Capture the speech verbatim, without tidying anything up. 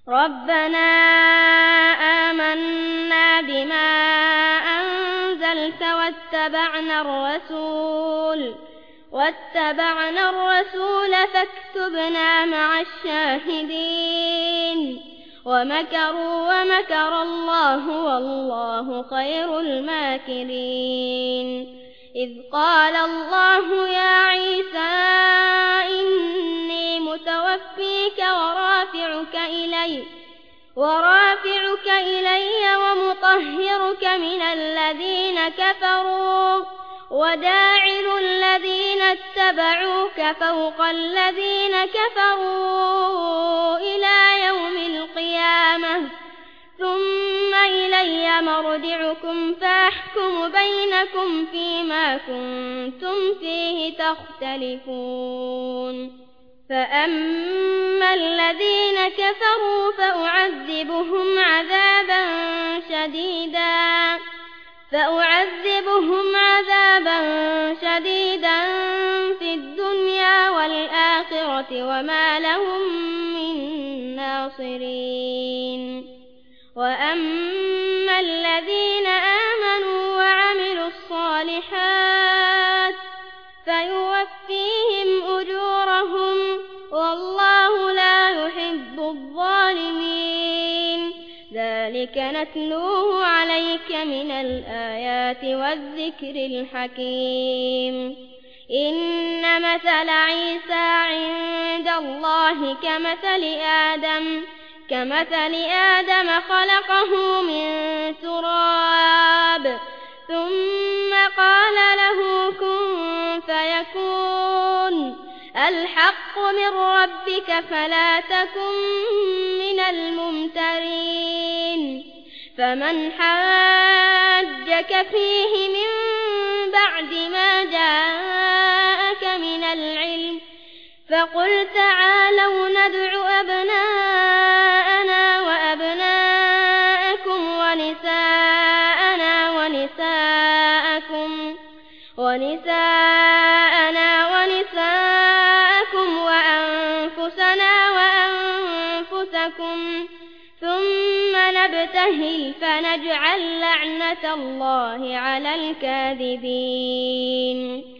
ربنا آمنا بما أنزلت واتبعنا الرسول واتبعنا الرسول فاكتبنا مع الشاهدين ومكروا ومكر الله والله خير الماكرين إذ قال الله يا عيسى إني متوفيك ورافعك إلي ورافعك إلي ومطهرك من الذين كفروا وداعر الذين اتبعوك فوق الذين كفروا إلى يوم القيامة ثم إلي مرجعكم فأحكم بينكم فيما كنتم فيه تختلفون فأما الذين كفروا فأعذبهم عذابا شديدا فأعذبهم عذابا شديدا في الدنيا والآخرة وما لهم من ناصرين وأما الذين آمنوا وعملوا الصالحات فيوفيهم أجورهم والله لا يحب الظالمين ذلك نتلوه عليك من الآيات والذكر الحكيم إن مثل عيسى عند الله كمثل آدم كمثل آدم خلقه من تراب ثم قال له كن فيكون الحق من ربك فلا تكن من الممترين فمن حاجك فيه من بعد ما جاءك من العلم فقل تعالوا ندع أبناءنا وأبناءكم ونساءنا ونساءكم ونساءنا ونساءكم وأنفسنا وأنفسكم ثم نبتهل فنجعل لعنة الله على الكاذبين